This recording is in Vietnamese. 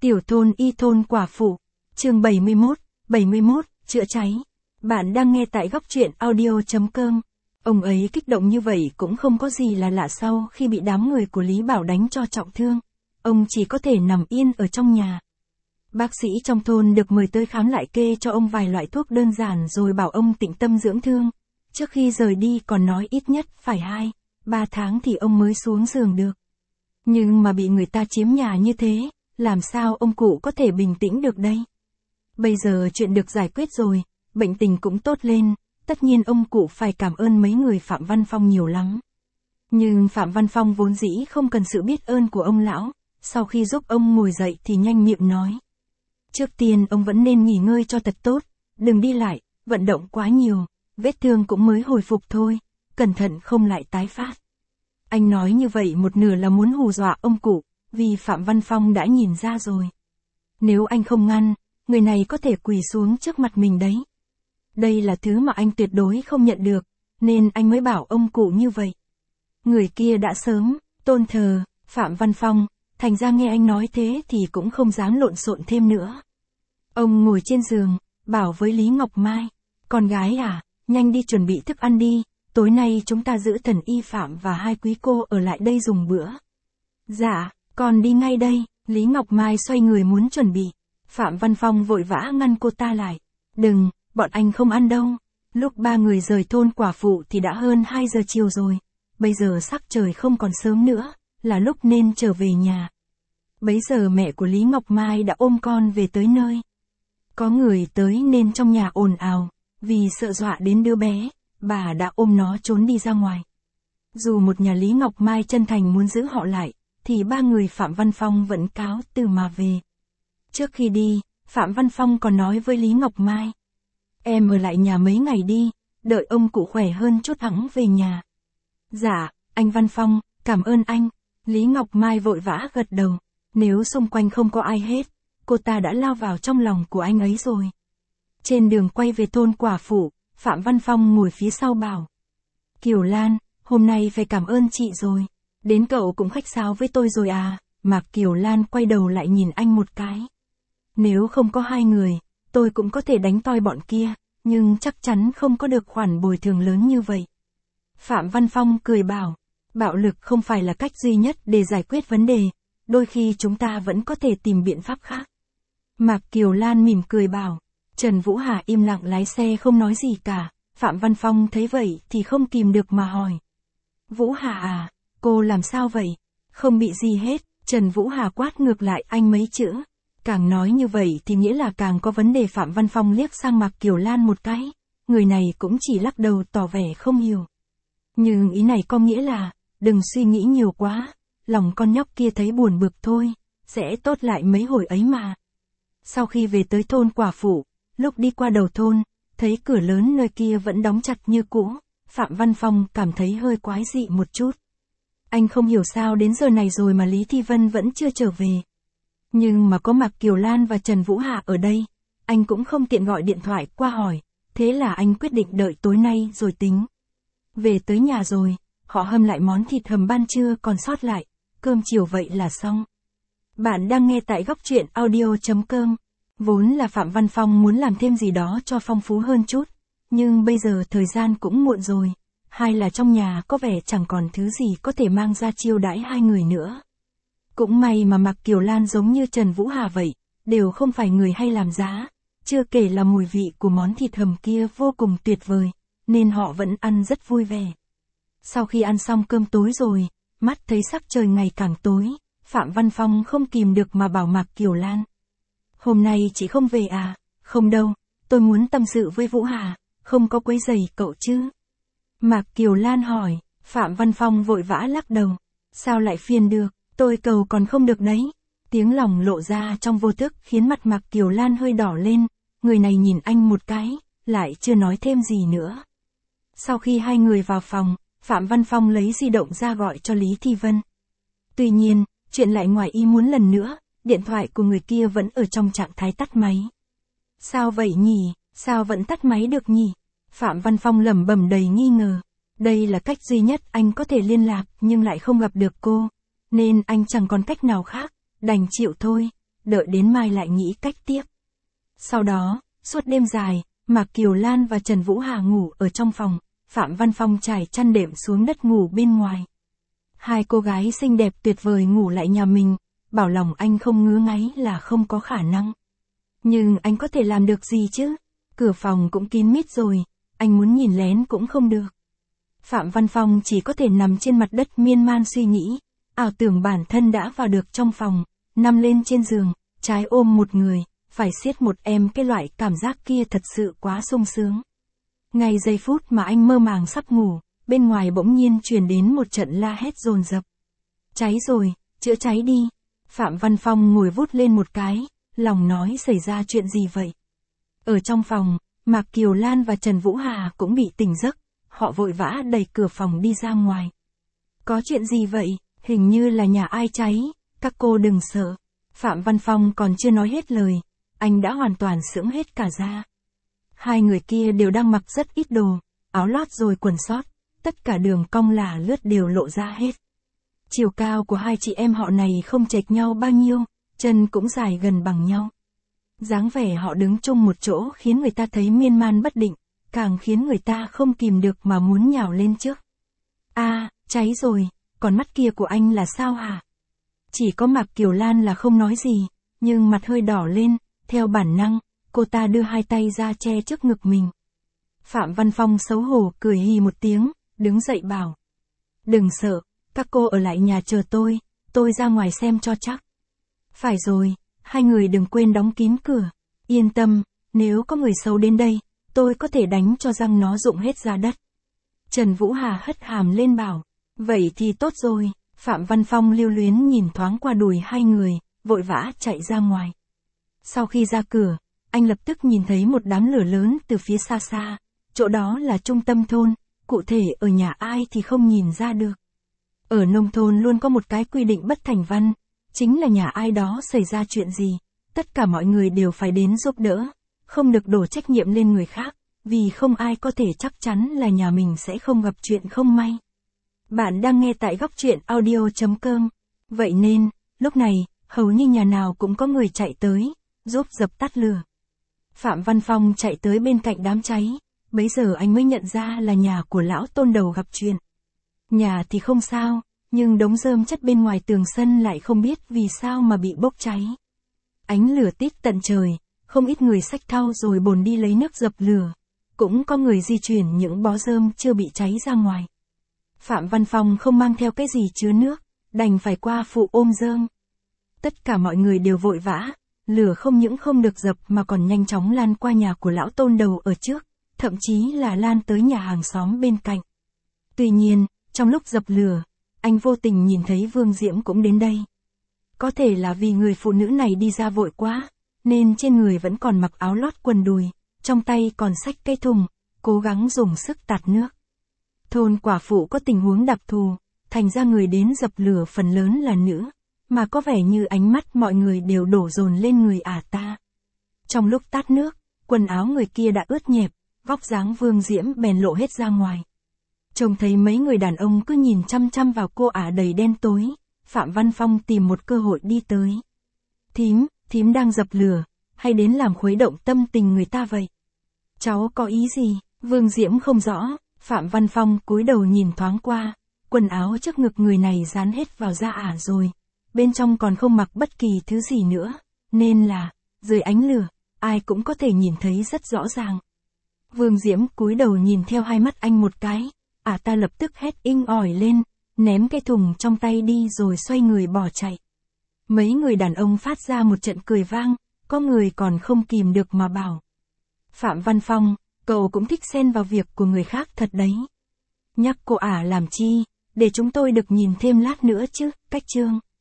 Tiểu thôn y thôn quả phụ, chương 71, chữa cháy. Bạn đang nghe tại góc truyện audio.com. Ông ấy kích động như vậy cũng không có gì là lạ sau khi bị đám người của Lý Bảo đánh cho trọng thương. Ông chỉ có thể nằm yên ở trong nhà. Bác sĩ trong thôn được mời tới khám lại kê cho ông vài loại thuốc đơn giản rồi bảo ông tĩnh tâm dưỡng thương. Trước khi rời đi còn nói ít nhất phải 2-3 tháng thì ông mới xuống giường được. Nhưng mà bị người ta chiếm nhà như thế, làm sao ông cụ có thể bình tĩnh được đây? Bây giờ chuyện được giải quyết rồi, bệnh tình cũng tốt lên, tất nhiên ông cụ phải cảm ơn mấy người Phạm Văn Phong nhiều lắm. Nhưng Phạm Văn Phong vốn dĩ không cần sự biết ơn của ông lão, sau khi giúp ông ngồi dậy thì nhanh miệng nói. Trước tiên ông vẫn nên nghỉ ngơi cho thật tốt, đừng đi lại, vận động quá nhiều, vết thương cũng mới hồi phục thôi, cẩn thận không lại tái phát. Anh nói như vậy một nửa là muốn hù dọa ông cụ, vì Phạm Văn Phong đã nhìn ra rồi. Nếu anh không ngăn, người này có thể quỳ xuống trước mặt mình đấy. Đây là thứ mà anh tuyệt đối không nhận được, nên anh mới bảo ông cụ như vậy. Người kia đã sớm tôn thờ Phạm Văn Phong, thành ra nghe anh nói thế thì cũng không dám lộn xộn thêm nữa. Ông ngồi trên giường, bảo với Lý Ngọc Mai, con gái à, nhanh đi chuẩn bị thức ăn đi, tối nay chúng ta giữ Thần Y Phạm và hai quý cô ở lại đây dùng bữa. Dạ, con đi ngay đây. Lý Ngọc Mai xoay người muốn chuẩn bị. Phạm Văn Phong vội vã ngăn cô ta lại. Đừng, bọn anh không ăn đâu. Lúc ba người rời thôn quả phụ thì đã hơn 2 giờ chiều rồi. Bây giờ sắc trời không còn sớm nữa, là lúc nên trở về nhà. Bấy giờ mẹ của Lý Ngọc Mai đã ôm con về tới nơi. Có người tới nên trong nhà ồn ào, vì sợ dọa đến đứa bé, bà đã ôm nó trốn đi ra ngoài. Dù một nhà Lý Ngọc Mai chân thành muốn giữ họ lại, thì ba người Phạm Văn Phong vẫn cáo từ mà về. Trước khi đi, Phạm Văn Phong còn nói với Lý Ngọc Mai. Em ở lại nhà mấy ngày đi, đợi ông cụ khỏe hơn chút hẵng về nhà. Dạ, anh Văn Phong, cảm ơn anh. Lý Ngọc Mai vội vã gật đầu. Nếu xung quanh không có ai hết, cô ta đã lao vào trong lòng của anh ấy rồi. Trên đường quay về thôn quả phụ, Phạm Văn Phong ngồi phía sau bảo. Kiều Lan, hôm nay phải cảm ơn chị rồi. Đến cậu cũng khách sáo với tôi rồi à? Mạc Kiều Lan quay đầu lại nhìn anh một cái. Nếu không có hai người, tôi cũng có thể đánh toi bọn kia, nhưng chắc chắn không có được khoản bồi thường lớn như vậy. Phạm Văn Phong cười bảo, bạo lực không phải là cách duy nhất để giải quyết vấn đề, đôi khi chúng ta vẫn có thể tìm biện pháp khác. Mạc Kiều Lan mỉm cười bảo, Trần Vũ Hà im lặng lái xe không nói gì cả, Phạm Văn Phong thấy vậy thì không kìm được mà hỏi. Vũ Hà à, cô làm sao vậy? Không bị gì hết, Trần Vũ Hà quát ngược lại anh mấy chữ. Càng nói như vậy thì nghĩa là càng có vấn đề. Phạm Văn Phong liếc sang Mạc Kiều Lan một cái, người này cũng chỉ lắc đầu tỏ vẻ không hiểu. Nhưng ý này có nghĩa là, đừng suy nghĩ nhiều quá, lòng con nhóc kia thấy buồn bực thôi, sẽ tốt lại mấy hồi ấy mà. Sau khi về tới thôn quả phụ, lúc đi qua đầu thôn, thấy cửa lớn nơi kia vẫn đóng chặt như cũ, Phạm Văn Phong cảm thấy hơi quái dị một chút. Anh không hiểu sao đến giờ này rồi mà Lý Thi Vân vẫn chưa trở về. Nhưng mà có Mạc Kiều Lan và Trần Vũ Hà ở đây, anh cũng không tiện gọi điện thoại qua hỏi, thế là anh quyết định đợi tối nay rồi tính. Về tới nhà rồi, họ hâm lại món thịt hầm ban trưa còn sót lại, cơm chiều vậy là xong. Bạn đang nghe tại góc truyện audio.com. Vốn là Phạm Văn Phong muốn làm thêm gì đó cho phong phú hơn chút, nhưng bây giờ thời gian cũng muộn rồi, hay là trong nhà có vẻ chẳng còn thứ gì có thể mang ra chiêu đãi hai người nữa. Cũng may mà Mạc Kiều Lan giống như Trần Vũ Hà vậy, đều không phải người hay làm giá, chưa kể là mùi vị của món thịt hầm kia vô cùng tuyệt vời, nên họ vẫn ăn rất vui vẻ. Sau khi ăn xong cơm tối rồi, mắt thấy sắc trời ngày càng tối, Phạm Văn Phong không kìm được mà bảo Mạc Kiều Lan. Hôm nay chị không về à? Không đâu, tôi muốn tâm sự với Vũ Hà, không có quấy rầy cậu chứ? Mạc Kiều Lan hỏi, Phạm Văn Phong vội vã lắc đầu. Sao lại phiền được, tôi cầu còn không được đấy. Tiếng lòng lộ ra trong vô thức khiến mặt Mạc Kiều Lan hơi đỏ lên, người này nhìn anh một cái, lại chưa nói thêm gì nữa. Sau khi hai người vào phòng, Phạm Văn Phong lấy di động ra gọi cho Lý Thi Vân. Tuy nhiên, chuyện lại ngoài ý muốn lần nữa, điện thoại của người kia vẫn ở trong trạng thái tắt máy. Sao vậy nhỉ, sao vẫn tắt máy được nhỉ? Phạm Văn Phong lẩm bẩm đầy nghi ngờ. Đây là cách duy nhất anh có thể liên lạc nhưng lại không gặp được cô, nên anh chẳng còn cách nào khác, đành chịu thôi. đợi đến mai lại nghĩ cách tiếp. Sau đó, suốt đêm dài, Mạc Kiều Lan và Trần Vũ Hà ngủ ở trong phòng, Phạm Văn Phong trải chăn đệm xuống đất ngủ bên ngoài. Hai cô gái xinh đẹp tuyệt vời ngủ lại nhà mình, bảo lòng anh không ngứa ngáy là không có khả năng. Nhưng anh có thể làm được gì chứ? Cửa phòng cũng kín mít rồi, anh muốn nhìn lén cũng không được. Phạm Văn Phong chỉ có thể nằm trên mặt đất miên man suy nghĩ, ảo tưởng bản thân đã vào được trong phòng, nằm lên trên giường, trái ôm một người, phải siết một em, cái loại cảm giác kia thật sự quá sung sướng. Ngay giây phút mà anh mơ màng sắp ngủ, bên ngoài bỗng nhiên truyền đến một trận la hét dồn dập. Cháy rồi, chữa cháy đi. Phạm Văn Phong ngồi vút lên một cái, lòng nói xảy ra chuyện gì vậy? Ở trong phòng, Mạc Kiều Lan và Trần Vũ Hà cũng bị tỉnh giấc, họ vội vã đẩy cửa phòng đi ra ngoài. Có chuyện gì vậy? Hình như là nhà ai cháy, các cô đừng sợ. Phạm Văn Phong còn chưa nói hết lời, anh đã hoàn toàn sững hết cả ra. Hai người kia đều đang mặc rất ít đồ, áo lót rồi quần sót, tất cả đường cong lả lướt đều lộ ra hết. Chiều cao của hai chị em họ này không chệch nhau bao nhiêu, chân cũng dài gần bằng nhau. Dáng vẻ họ đứng chung một chỗ khiến người ta thấy miên man bất định, càng khiến người ta không kìm được mà muốn nhào lên trước. Cháy rồi, còn mắt kia của anh là sao hả? Chỉ có Mạc Kiều Lan là không nói gì, nhưng mặt hơi đỏ lên, theo bản năng, cô ta đưa hai tay ra che trước ngực mình. Phạm Văn Phong xấu hổ cười hì một tiếng, đứng dậy bảo. Đừng sợ, các cô ở lại nhà chờ tôi ra ngoài xem cho chắc. Phải rồi, hai người đừng quên đóng kín cửa. Yên tâm, nếu có người xấu đến đây, tôi có thể đánh cho răng nó rụng hết ra đất. Trần Vũ Hà hất hàm lên bảo. Vậy thì tốt rồi. Phạm Văn Phong lưu luyến nhìn thoáng qua đùi hai người, vội vã chạy ra ngoài. Sau khi ra cửa, anh lập tức nhìn thấy một đám lửa lớn từ phía xa xa. Chỗ đó là trung tâm thôn, cụ thể ở nhà ai thì không nhìn ra được. Ở nông thôn luôn có một cái quy định bất thành văn, chính là nhà ai đó xảy ra chuyện gì, tất cả mọi người đều phải đến giúp đỡ, không được đổ trách nhiệm lên người khác, vì không ai có thể chắc chắn là nhà mình sẽ không gặp chuyện không may. Bạn đang nghe tại góc truyện audio.com. Vậy nên, lúc này, hầu như nhà nào cũng có người chạy tới, giúp dập tắt lửa. Phạm Văn Phong chạy tới bên cạnh đám cháy, bấy giờ anh mới nhận ra là nhà của lão Tôn Đầu gặp chuyện. Nhà thì không sao, nhưng đống rơm chất bên ngoài tường sân lại không biết vì sao mà bị bốc cháy. Ánh lửa tít tận trời, không ít người xách thau rồi bồn đi lấy nước dập lửa. Cũng có người di chuyển những bó rơm chưa bị cháy ra ngoài. Phạm Văn Phong không mang theo cái gì chứa nước, đành phải qua phụ ôm rơm. Tất cả mọi người đều vội vã, lửa không những không được dập mà còn nhanh chóng lan qua nhà của lão Tôn Đầu ở trước, thậm chí là lan tới nhà hàng xóm bên cạnh. Tuy nhiên, trong lúc dập lửa, anh vô tình nhìn thấy Vương Diễm cũng đến đây. Có thể là vì người phụ nữ này đi ra vội quá, nên trên người vẫn còn mặc áo lót quần đùi, trong tay còn xách cái thùng, cố gắng dùng sức tạt nước. Thôn quả phụ có tình huống đặc thù, thành ra người đến dập lửa phần lớn là nữ, mà có vẻ như ánh mắt mọi người đều đổ dồn lên người ta. Trong lúc tát nước, quần áo người kia đã ướt nhẹp, vóc dáng Vương Diễm bèn lộ hết ra ngoài. Trông thấy mấy người đàn ông cứ nhìn chăm chăm vào cô đầy đen tối, Phạm Văn Phong tìm một cơ hội đi tới. Thím đang dập lửa, hay đến làm khuấy động tâm tình người ta vậy? Cháu có ý gì? Vương Diễm không rõ, Phạm Văn Phong cúi đầu nhìn thoáng qua, quần áo trước ngực người này dán hết vào da rồi, bên trong còn không mặc bất kỳ thứ gì nữa, nên là, dưới ánh lửa, ai cũng có thể nhìn thấy rất rõ ràng. Vương Diễm cúi đầu nhìn theo hai mắt anh một cái, ta lập tức hét inh ỏi lên, ném cái thùng trong tay đi rồi xoay người bỏ chạy. Mấy người đàn ông phát ra một trận cười vang, có người còn không kìm được mà bảo. Phạm Văn Phong, cậu cũng thích xen vào việc của người khác thật đấy. Nhắc cô làm chi, để chúng tôi được nhìn thêm lát nữa chứ, cách chương.